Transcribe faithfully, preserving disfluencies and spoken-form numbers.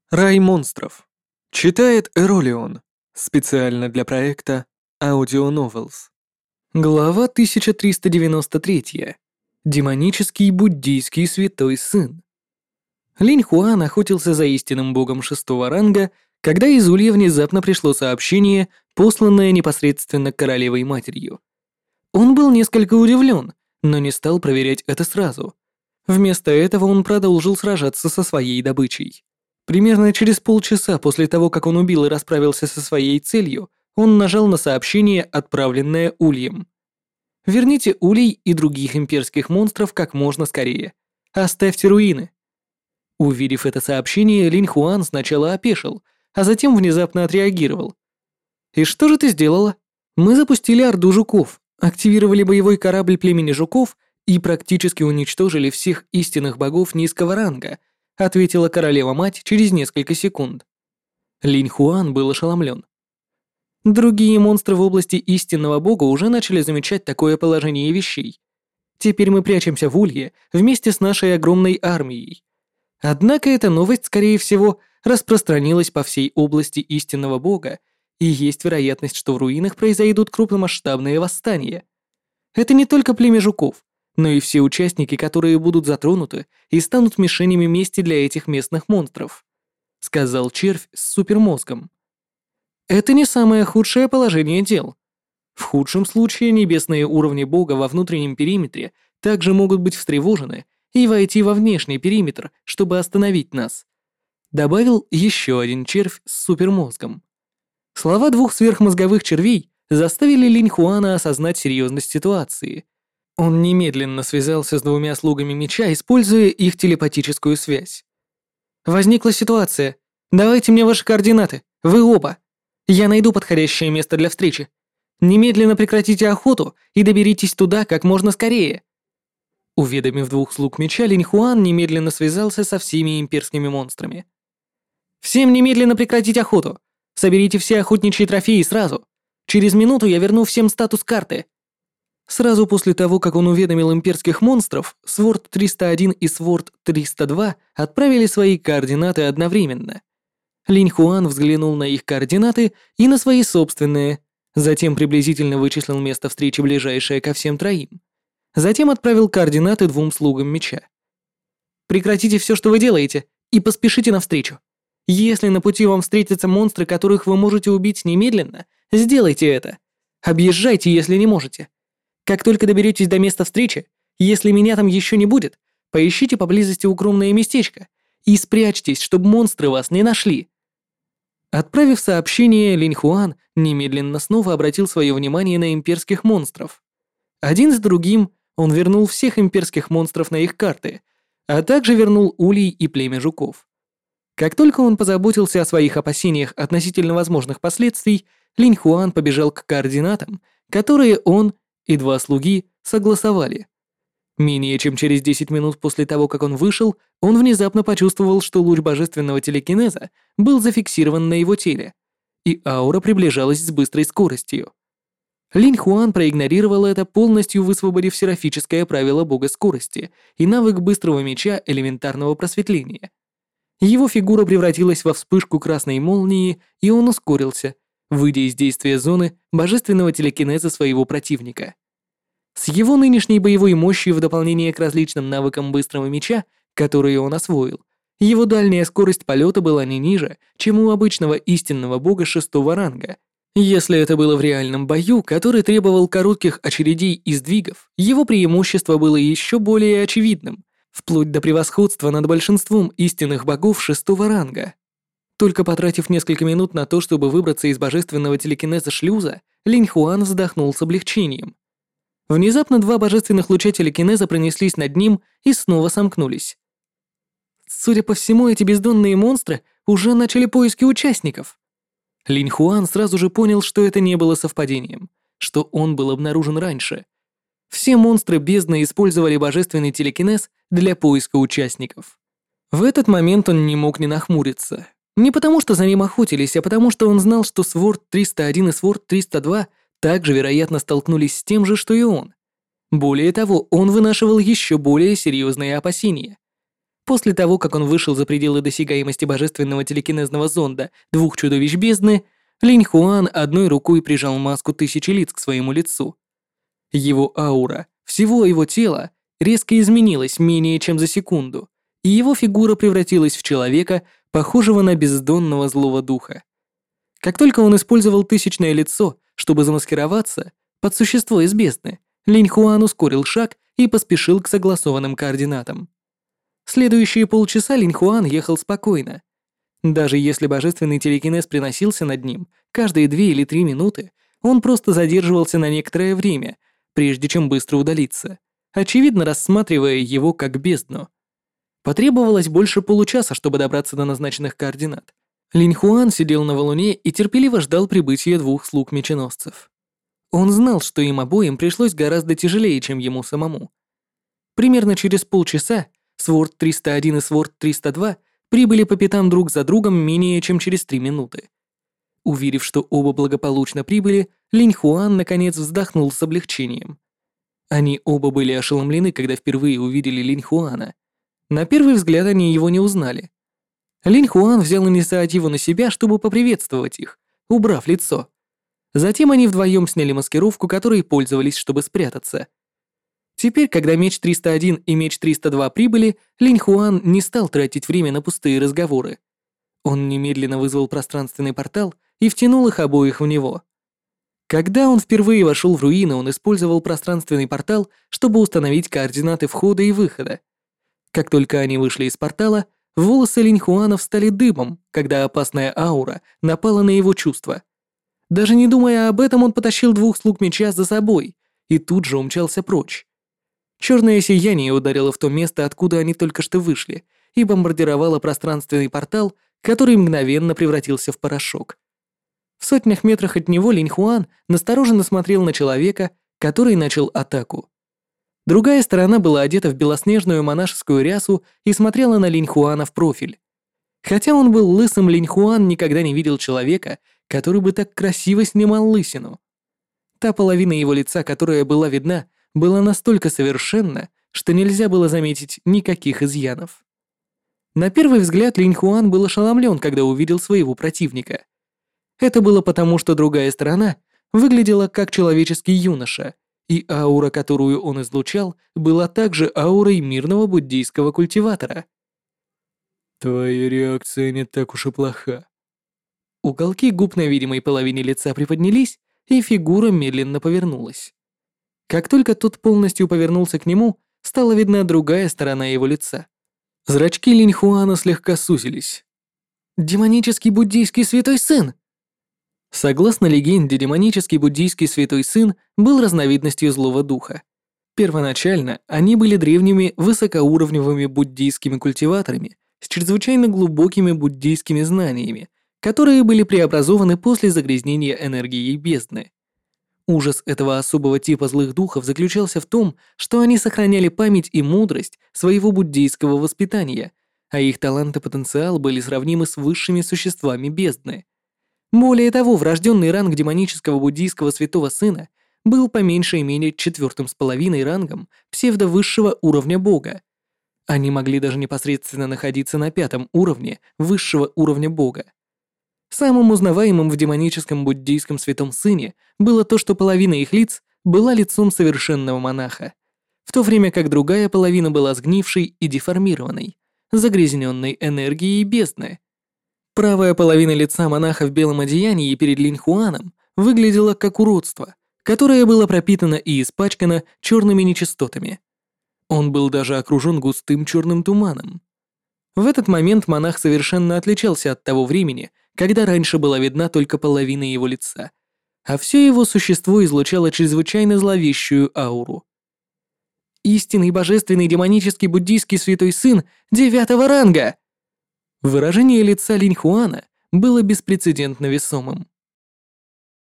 Рай монстров. Читает Эролион. Специально для проекта Audio Novels. Глава тысяча триста девяносто три. Демонический буддийский святой сын. Линь Хуан охотился за истинным богом шестого ранга, когда из Улья внезапно пришло сообщение, посланное непосредственно королевой матерью. Он был несколько удивлен, но не стал проверять это сразу. Вместо этого он продолжил сражаться со своей добычей. Примерно через полчаса после того, как он убил и расправился со своей целью, он нажал на сообщение, отправленное Ульем. «Верните Улей и других имперских монстров как можно скорее. Оставьте руины». Увидев это сообщение, Линь Хуан сначала опешил, а затем внезапно отреагировал. «И что же ты сделала? Мы запустили орду жуков, активировали боевой корабль племени жуков и практически уничтожили всех истинных богов низкого ранга», ответила королева-мать через несколько секунд. Линь Хуан был ошеломлен. Другие монстры в области истинного бога уже начали замечать такое положение вещей. Теперь мы прячемся в Улье вместе с нашей огромной армией. Однако эта новость, скорее всего, распространилась по всей области истинного бога, и есть вероятность, что в руинах произойдут крупномасштабные восстания. Это не только племя жуков, но и все участники, которые будут затронуты и станут мишенями мести для этих местных монстров», — сказал червь с супермозгом. Это не самое худшее положение дел. В худшем случае небесные уровни бога во внутреннем периметре также могут быть встревожены и войти во внешний периметр, чтобы остановить нас, добавил еще один червь с супермозгом. Слова двух сверхмозговых червей заставили Линь Хуана осознать серьезность ситуации. Он немедленно связался с двумя слугами меча, используя их телепатическую связь. «Возникла ситуация. Давайте мне ваши координаты. Вы оба. Я найду подходящее место для встречи. Немедленно прекратите охоту и доберитесь туда как можно скорее». Уведомив двух слуг меча, Линь Хуан немедленно связался со всеми имперскими монстрами. «Всем немедленно прекратить охоту. Соберите все охотничьи трофеи сразу. Через минуту я верну всем статус карты». Сразу после того, как он уведомил имперских монстров, Сворд триста один и Сворд триста два отправили свои координаты одновременно. Линь Хуан взглянул на их координаты и на свои собственные, затем приблизительно вычислил место встречи, ближайшее ко всем троим. Затем отправил координаты двум слугам меча. «Прекратите все, что вы делаете, и поспешите навстречу. Если на пути вам встретятся монстры, которых вы можете убить немедленно, сделайте это. Объезжайте, если не можете. Как только доберетесь до места встречи, если меня там еще не будет, поищите поблизости укромное местечко и спрячьтесь, чтобы монстры вас не нашли». Отправив сообщение, Линь Хуан немедленно снова обратил свое внимание на имперских монстров. Один за другим он вернул всех имперских монстров на их карты, а также вернул Улей и племя жуков. Как только он позаботился о своих опасениях относительно возможных последствий, Линь Хуан побежал к координатам, которые он и два слуги согласовали. Менее чем через десять минут после того, как он вышел, он внезапно почувствовал, что луч божественного телекинеза был зафиксирован на его теле, и аура приближалась с быстрой скоростью. Линь Хуан проигнорировал это, полностью высвободив серафическое правило бога скорости и навык быстрого меча элементарного просветления. Его фигура превратилась во вспышку красной молнии, и он ускорился, выйдя из действия зоны божественного телекинеза своего противника. С его нынешней боевой мощью в дополнение к различным навыкам быстрого меча, которые он освоил, его дальняя скорость полета была не ниже, чем у обычного истинного бога шестого ранга. Если это было в реальном бою, который требовал коротких очередей и сдвигов, его преимущество было еще более очевидным, вплоть до превосходства над большинством истинных богов шестого ранга. Только потратив несколько минут на то, чтобы выбраться из божественного телекинеза шлюза, Линь Хуан вздохнул с облегчением. Внезапно два божественных луча телекинеза пронеслись над ним и снова сомкнулись. Судя по всему, эти бездонные монстры уже начали поиски участников. Линь Хуан сразу же понял, что это не было совпадением, что он был обнаружен раньше. Все монстры бездны использовали божественный телекинез для поиска участников. В этот момент он не мог не нахмуриться. Не потому, что за ним охотились, а потому, что он знал, что Сворд триста один и Сворд триста два также, вероятно, столкнулись с тем же, что и он. Более того, он вынашивал еще более серьезные опасения. После того, как он вышел за пределы досягаемости божественного телекинезного зонда двух чудовищ бездны, Линь Хуан одной рукой прижал маску тысячи лиц к своему лицу. Его аура, всего его тела, резко изменилась менее чем за секунду, и его фигура превратилась в человека, похожего на бездонного злого духа. Как только он использовал тысячное лицо, чтобы замаскироваться под существо из бездны, Линь Хуан ускорил шаг и поспешил к согласованным координатам. Следующие полчаса Линь Хуан ехал спокойно. Даже если божественный телекинез приносился над ним каждые две или три минуты, он просто задерживался на некоторое время, прежде чем быстро удалиться, очевидно рассматривая его как бездну. Потребовалось больше получаса, чтобы добраться до назначенных координат. Линь Хуан сидел на валуне и терпеливо ждал прибытия двух слуг-меченосцев. Он знал, что им обоим пришлось гораздо тяжелее, чем ему самому. Примерно через полчаса Сворд триста один и Сворд триста два прибыли по пятам друг за другом менее чем через три минуты. Уверив, что оба благополучно прибыли, Линь Хуан наконец вздохнул с облегчением. Они оба были ошеломлены, когда впервые увидели Линь Хуана. На первый взгляд они его не узнали. Линь Хуан взял инициативу на себя, чтобы поприветствовать их, убрав лицо. Затем они вдвоем сняли маскировку, которой пользовались, чтобы спрятаться. Теперь, когда меч триста один и меч триста два прибыли, Линь Хуан не стал тратить время на пустые разговоры. Он немедленно вызвал пространственный портал и втянул их обоих в него. Когда он впервые вошел в руины, он использовал пространственный портал, чтобы установить координаты входа и выхода. Как только они вышли из портала, волосы Линь Хуана встали дыбом, когда опасная аура напала на его чувства. Даже не думая об этом, он потащил двух слуг меча за собой и тут же умчался прочь. Черное сияние ударило в то место, откуда они только что вышли, и бомбардировало пространственный портал, который мгновенно превратился в порошок. В сотнях метрах от него Линь Хуан настороженно смотрел на человека, который начал атаку. Другая сторона была одета в белоснежную монашескую рясу и смотрела на Линь Хуана в профиль. Хотя он был лысым, Линь Хуан никогда не видел человека, который бы так красиво снимал лысину. Та половина его лица, которая была видна, была настолько совершенна, что нельзя было заметить никаких изъянов. На первый взгляд Линь Хуан был ошеломлен, когда увидел своего противника. Это было потому, что другая сторона выглядела как человеческий юноша, и аура, которую он излучал, была также аурой мирного буддийского культиватора. «Твоя реакция не так уж и плоха». Уголки губ на видимой половине лица приподнялись, и фигура медленно повернулась. Как только тот полностью повернулся к нему, стала видна другая сторона его лица. Зрачки Линь Хуана слегка сузились. «Демонический буддийский святой сын!» Согласно легенде, демонический буддийский святой сын был разновидностью злого духа. Первоначально они были древними высокоуровневыми буддийскими культиваторами с чрезвычайно глубокими буддийскими знаниями, которые были преобразованы после загрязнения энергией бездны. Ужас этого особого типа злых духов заключался в том, что они сохраняли память и мудрость своего буддийского воспитания, а их талант и потенциал были сравнимы с высшими существами бездны. Более того, врожденный ранг демонического буддийского святого сына был по меньшей мере четвертым с половиной рангом псевдовысшего уровня бога. Они могли даже непосредственно находиться на пятом уровне высшего уровня бога. Самым узнаваемым в демоническом буддийском святом сыне было то, что половина их лиц была лицом совершенного монаха, в то время как другая половина была сгнившей и деформированной, загрязненной энергией бездны. Правая половина лица монаха в белом одеянии перед Линь Хуаном выглядела как уродство, которое было пропитано и испачкано черными нечистотами. Он был даже окружен густым черным туманом. В этот момент монах совершенно отличался от того времени, когда раньше была видна только половина его лица, а все его существо излучало чрезвычайно зловещую ауру. «Истинный божественный демонический буддийский святой сын девятого ранга!» Выражение лица Линь Хуана было беспрецедентно весомым.